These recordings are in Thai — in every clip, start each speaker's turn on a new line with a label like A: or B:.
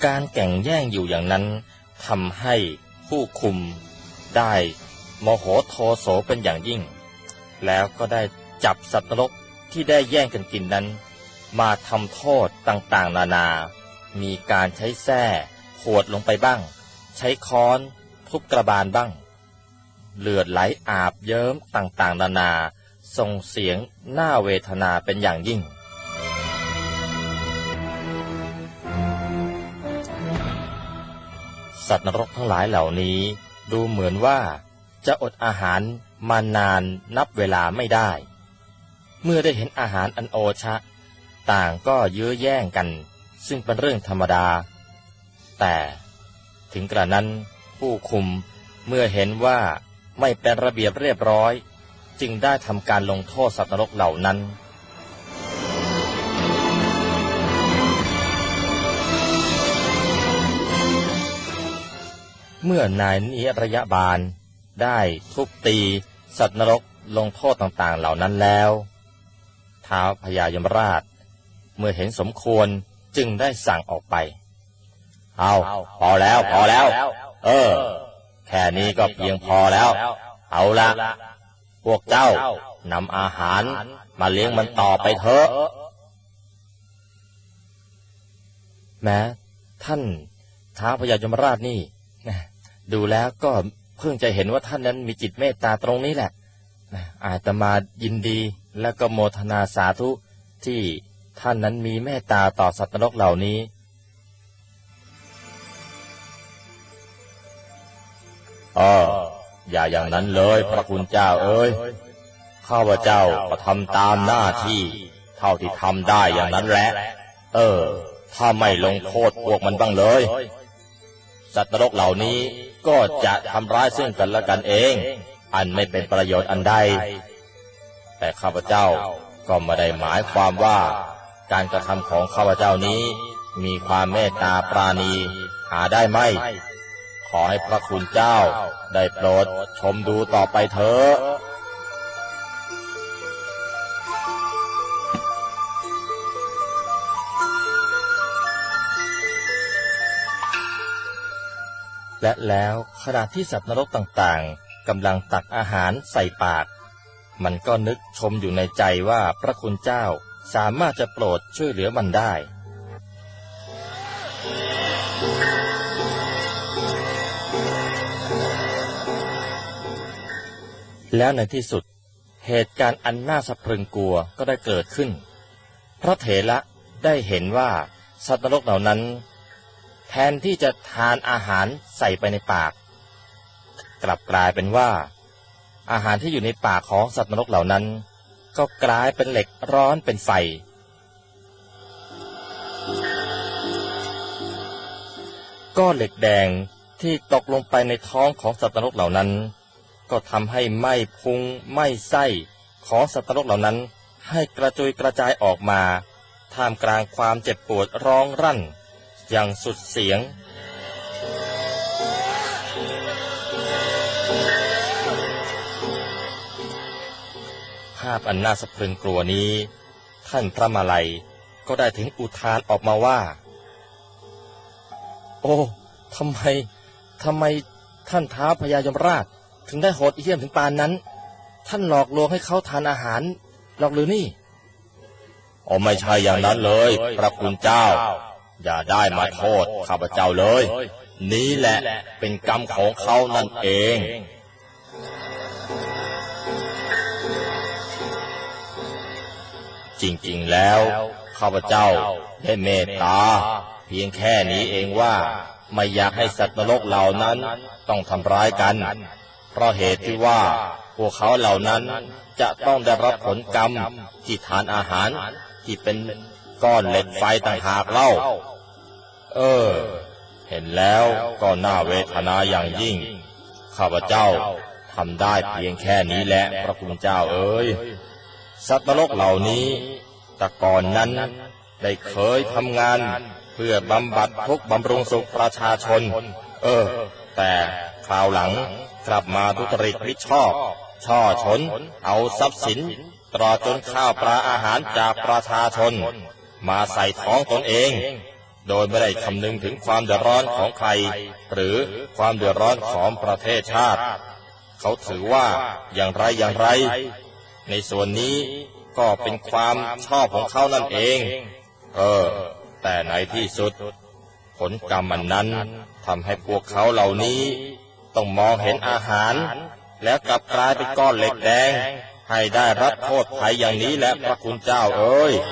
A: การแข่งแย่งอยู่อย่างนั้นทำให้ผู้คุมได้โมโหโทโสเป็นอย่างยิ่งแล้วก็ได้จับสัตว์นรกที่ได้แย่งกันกินนั้นมาทำโทษต่างๆนานามีการใช้แส้ขวดลงไปบ้างใช้ค้อนทุบกระบาลบ้างเลือดไหลอาบเยิ้มต่างๆนานาส่งเสียงน่าเวทนาเป็นอย่างยิ่งสัตว์นรกทั้งหลายเหล่านี้ดูเหมือนว่าจะอดอาหารมานานนับเวลาไม่ได้เมื่อได้เห็นอาหารอันโอชะต่างก็ยื้อแย่งกันซึ่งเป็นเรื่องธรรมดาแต่ถึงกระนั้นผู้คุมเมื่อเห็นว่าไม่เป็นระเบียบเรียบร้อยจึงได้ทำการลงโทษสัตว์นรกเหล่านั้นเมื่อนายนิรยบาลได้ทุบตีสัตว์นรกลงโทษต่างๆเหล่านั้นแล้วท้าวพญายมราชเมื่อเห็นสมควรจึงได้สั่งออกไปเอาพอแล้วแค่นี้ก็เพียงพอแล้วเอาละพวกเจ้านำอาหารมาเลี้ยงมันต่อไปเถอะแม้ท่านท้าวพญายมราชนี่ดูแล้วก็เพิ่งจะเห็นว่าท่านนั้นมีจิตเมตตาตรงนี้แหละอาตมายินดีและก็โมทนาสาธุที่ท่านนั้นมีเมตตาต่อสัตว์นรกเหล่านี้อย่าอย่างนั้นเลยพระคุณเจ้าเอ้ยข้าพเจ้าก็ทำตามหน้าที่เท่าที่ทำได้อย่างนั้นแหละถ้าไม่ลงโทษพวกมันบ้างเลยสัตว์นรกเหล่านี้ก็จะทำร้ายซึ่งกันและกันเองอันไม่เป็นประโยชน์อันใดแต่ข้าพเจ้าก็ไม่ได้หมายความว่าการกระทำของข้าพเจ้านี้มีความเมตตาปราณีหาได้ไหมขอให้พระคุณเจ้าได้โปรดชมดูต่อไปเถอะและแล้วขณะที่สัตว์นรกต่างๆกำลังตักอาหารใส่ปากมันก็นึกชมอยู่ในใจว่าพระคุณเจ้าสามารถจะโปรดช่วยเหลือมันได้แล้วในที่สุดเหตุการณ์อันน่าสะพรึงกลัวก็ได้เกิดขึ้นพระเถระได้เห็นว่าสัตว์นรกเหล่านั้นแทนที่จะทานอาหารใส่ไปในปากกลับกลายเป็นว่าอาหารที่อยู่ในปากของสัตว์นรกเหล่านั้นก็กลายเป็นเหล็กร้อนเป็นไฟก้อนเหล็กแดงที่ตกลงไปในท้องของสัตว์นรกเหล่านั้นก็ทำให้ไหม้พุงไหม้ไส้ของสัตว์นรกเหล่านั้นให้กระจุยกระจายออกมาท่ามกลางความเจ็บปวดร้องรั่นอย่างสุดเสียงภาพอันน่าสะพรึงกลัวนี้ท่านพระมาลัยก็ได้ถึงอุทานออกมาว่าโอ้ทำไมท่านท้าวพญายมราชถึงได้โหดเหี้ยมถึงปานนั้นท่านหลอกลวงให้เขาทานอาหารหรอกหรือนี่ไม่ใช่อย่างนั้นเลยพระคุณเจ้าอย่าได้มาโทษข้าพเจ้าเลยนี้แหละเป็นกรรมของเขานั่นเองจริงๆแล้วข้าพเจ้าได้เมตตาเพียงแค่นี้เองว่าไม่อยากให้สัตว์นรกเหล่านั้นต้องทำร้ายกันเพราะเหตุที่ว่าพวกเขาเหล่านั้นจะต้องได้รับผลกรรมที่ทานอาหารที่เป็นก้อนเหล็กไฟต่างหากเล่าเห็นแล้วก็น่าเวทนาอย่างยิ่งข้าพเจ้าทำได้เพียงแค่นี้แหละพระคุณเจ้าเอ๋ยสัตว์นรกเหล่านี้แต่ก่อนนั้นได้เคยทำงานเพื่อบำบัดทุกข์บำรุงสุขประชาชนแต่คราวหลังกลับมาทุจริตมิชอบช่อฉนเอาทรัพย์สินตลอดจนข้าวปลาอาหารจากประชาชนมาใส่ท้องตนเองโดยไม่ได้คำนึงถึงความเดือดร้อนของใครหรือความเดือดร้อนของประเทศชาติเขาถือว่าอย่างไรในส่วนนี้ก็เป็นความชอบของเขานั่นเองแต่ในที่สุดผลกรรมอันนั้นทำให้พวกเขาเหล่านี้ต้องมองเห็นอาหารแล้วกลับกลายเป็นก้อนเหล็กแดงให้ได้รับโทษภัยอย่างนี้แหละพระคุณเจ้าเอ๋ย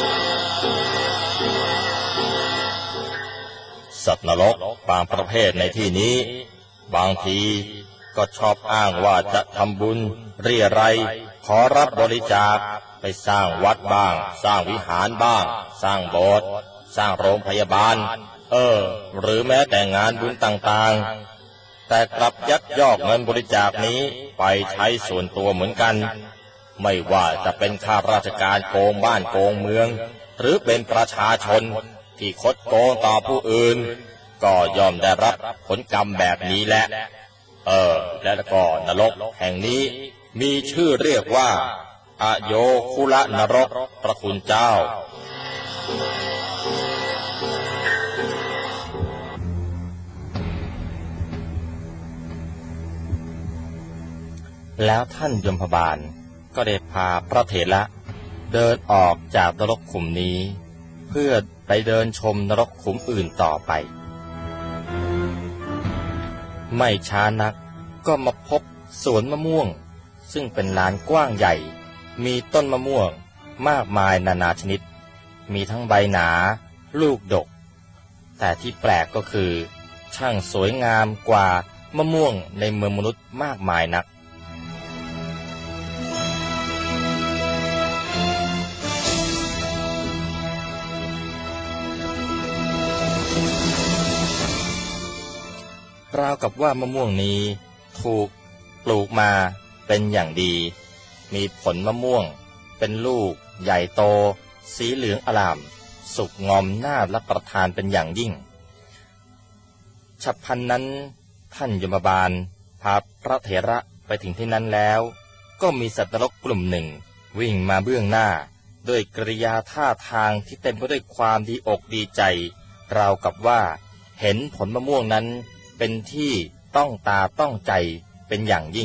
A: สัตว์นรกบางประเภทในที่นี้บางทีก็ชอบอ้างว่าจะทำบุญเรี่ยไรขอรับบริจาคไปสร้างวัดบ้างสร้างวิหารบ้างสร้างโบสถ์สร้างโรงพยาบาลหรือแม้แต่งานบุญต่างๆแต่กลับยักยอกเงินบริจาคนี้ไปใช้ส่วนตัวเหมือนกันไม่ว่าจะเป็นข้าราชการโกงบ้านโกงเมืองหรือเป็นประชาชนที่คดโกงต่อผู้อื่นก็ย่อมได้รับผลกรรมแบบนี้แหละและก็นรกแห่งนี้มีชื่อเรียกว่าอโยคุละนรกพระคุณเจ้าแล้วท่านยมบาลก็ได้พาพระเถระเดินออกจากนรกขุมนี้เพื่อไปเดินชมนรกขุมอื่นต่อไปไม่ช้านักก็มาพบสวนมะม่วงซึ่งเป็นลานกว้างใหญ่มีต้นมะม่วงมากมายนานาชนิดมีทั้งใบหนาลูกดกแต่ที่แปลกก็คือช่างสวยงามกว่ามะม่วงในเมืองมนุษย์มากมายนักราวกับว่ามะม่วงนี้ถูกปลูกมาเป็นอย่างดีมีผลมะม่วงเป็นลูกใหญ่โตสีเหลืองอร่ามสุกงอมน่ารับประทานเป็นอย่างยิ่งฉับพลันนั้นท่านยมบาลพาพระเถระไปถึงที่นั้นแล้วก็มีสัตว์นรกกลุ่มหนึ่งวิ่งมาเบื้องหน้าด้วยกริยาท่าทางที่เต็มไปด้วยความดีอกดีใจราวกับว่าเห็นผลมะม่วงนั้นเป็นที่ต้องตาต้องใจเป็นอย่างยิ่ง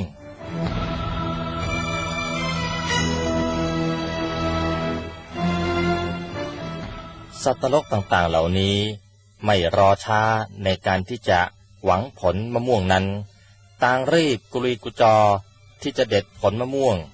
A: สัตว์นรกต่างๆเหล่านี้ไม่รอช้าในการที่จะหวังผลมะม่วงนั้นต่างรีบกุลีกุจอที่จะเด็ดผลมะม่วง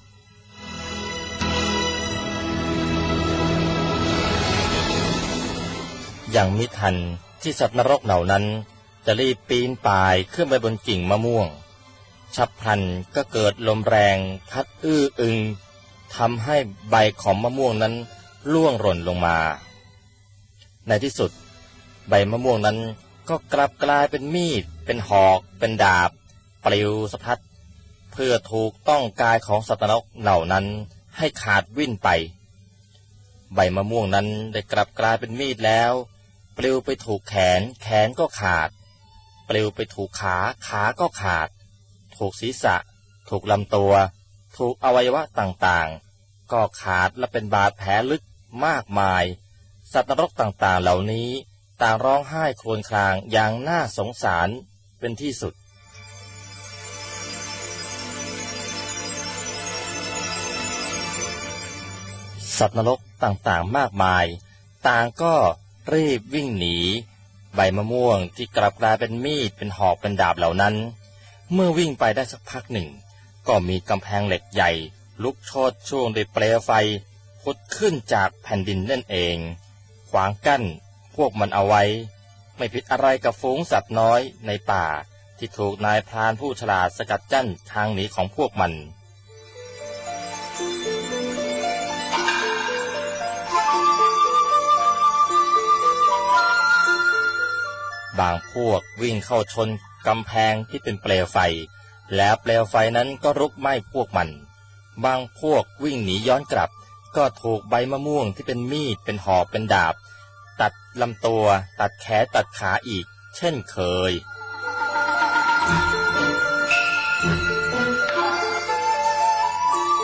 A: อย่างมิทันที่สัตว์นรกเหล่านั้นจะรีบปีนป่ายขึ้นไปบนกิ่งมะม่วงฉับพลันก็เกิดลมแรงพัดอื้ออึงทำให้ใบของมะม่วงนั้นร่วงหล่นลงมาในที่สุดใบมะม่วงนั้นก็กลับกลายเป็นมีดเป็นหอกเป็นดาบปลิวสะพัดเพื่อถูกต้องกายของสัตว์นรกเหล่านั้นให้ขาดวิ่นไปใบมะม่วงนั้นได้กลับกลายเป็นมีดแล้วปลิวไปถูกแขนแขนก็ขาดปลิวไปถูกขาขาก็ขาดถูกศีรษะถูกลำตัวถูกอวัยวะต่างๆก็ขาดและเป็นบาดแผลลึกมากมายสัตว์นรกต่างๆเหล่านี้ต่างร้องไห้ครวญครางอย่างน่าสงสารเป็นที่สุดสัตว์นรกต่างๆมากมายต่างก็รีบวิ่งหนีใบมะม่วงที่กลับกลายเป็นมีดเป็นหอกเป็นดาบเหล่านั้นเมื่อวิ่งไปได้สักพักหนึ่งก็มีกำแพงเหล็กใหญ่ลุกโชติช่วงด้วยเปลวไฟพุดขึ้นจากแผ่นดินนั่นเองขวางกั้นพวกมันเอาไว้ไม่ผิดอะไรกับฝูงสัตว์น้อยในป่าที่ถูกนายพรานผู้ฉลาดสกัดกั้นทางหนีของพวกมันบางพวกวิ่งเข้าชนกำแพงที่เป็นเปลวไฟแล้วเปลวไฟนั้นก็ลุกไหม้พวกมันบางพวกวิ่งหนีย้อนกลับก็ถูกใบมะม่วงที่เป็นมีดเป็นหอกเป็นดาบตัดลำตัวตัดแขนตัดขาอีกเช่นเคย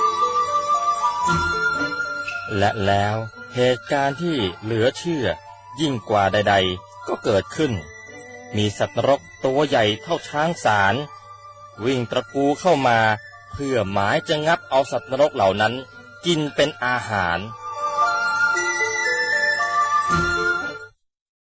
A: และแล้วเหตุการณ์ที่เหลือเชื่อ
B: ยิ่งกว่าใดๆก็เกิดขึ้นมีสัตว์นรกตัวใหญ่เท่าช้างสารวิ่งตระกูเข้ามาเพื่อหมายจะงับเอาสัตว์นรกเหล่านั้นกินเป็นอาหาร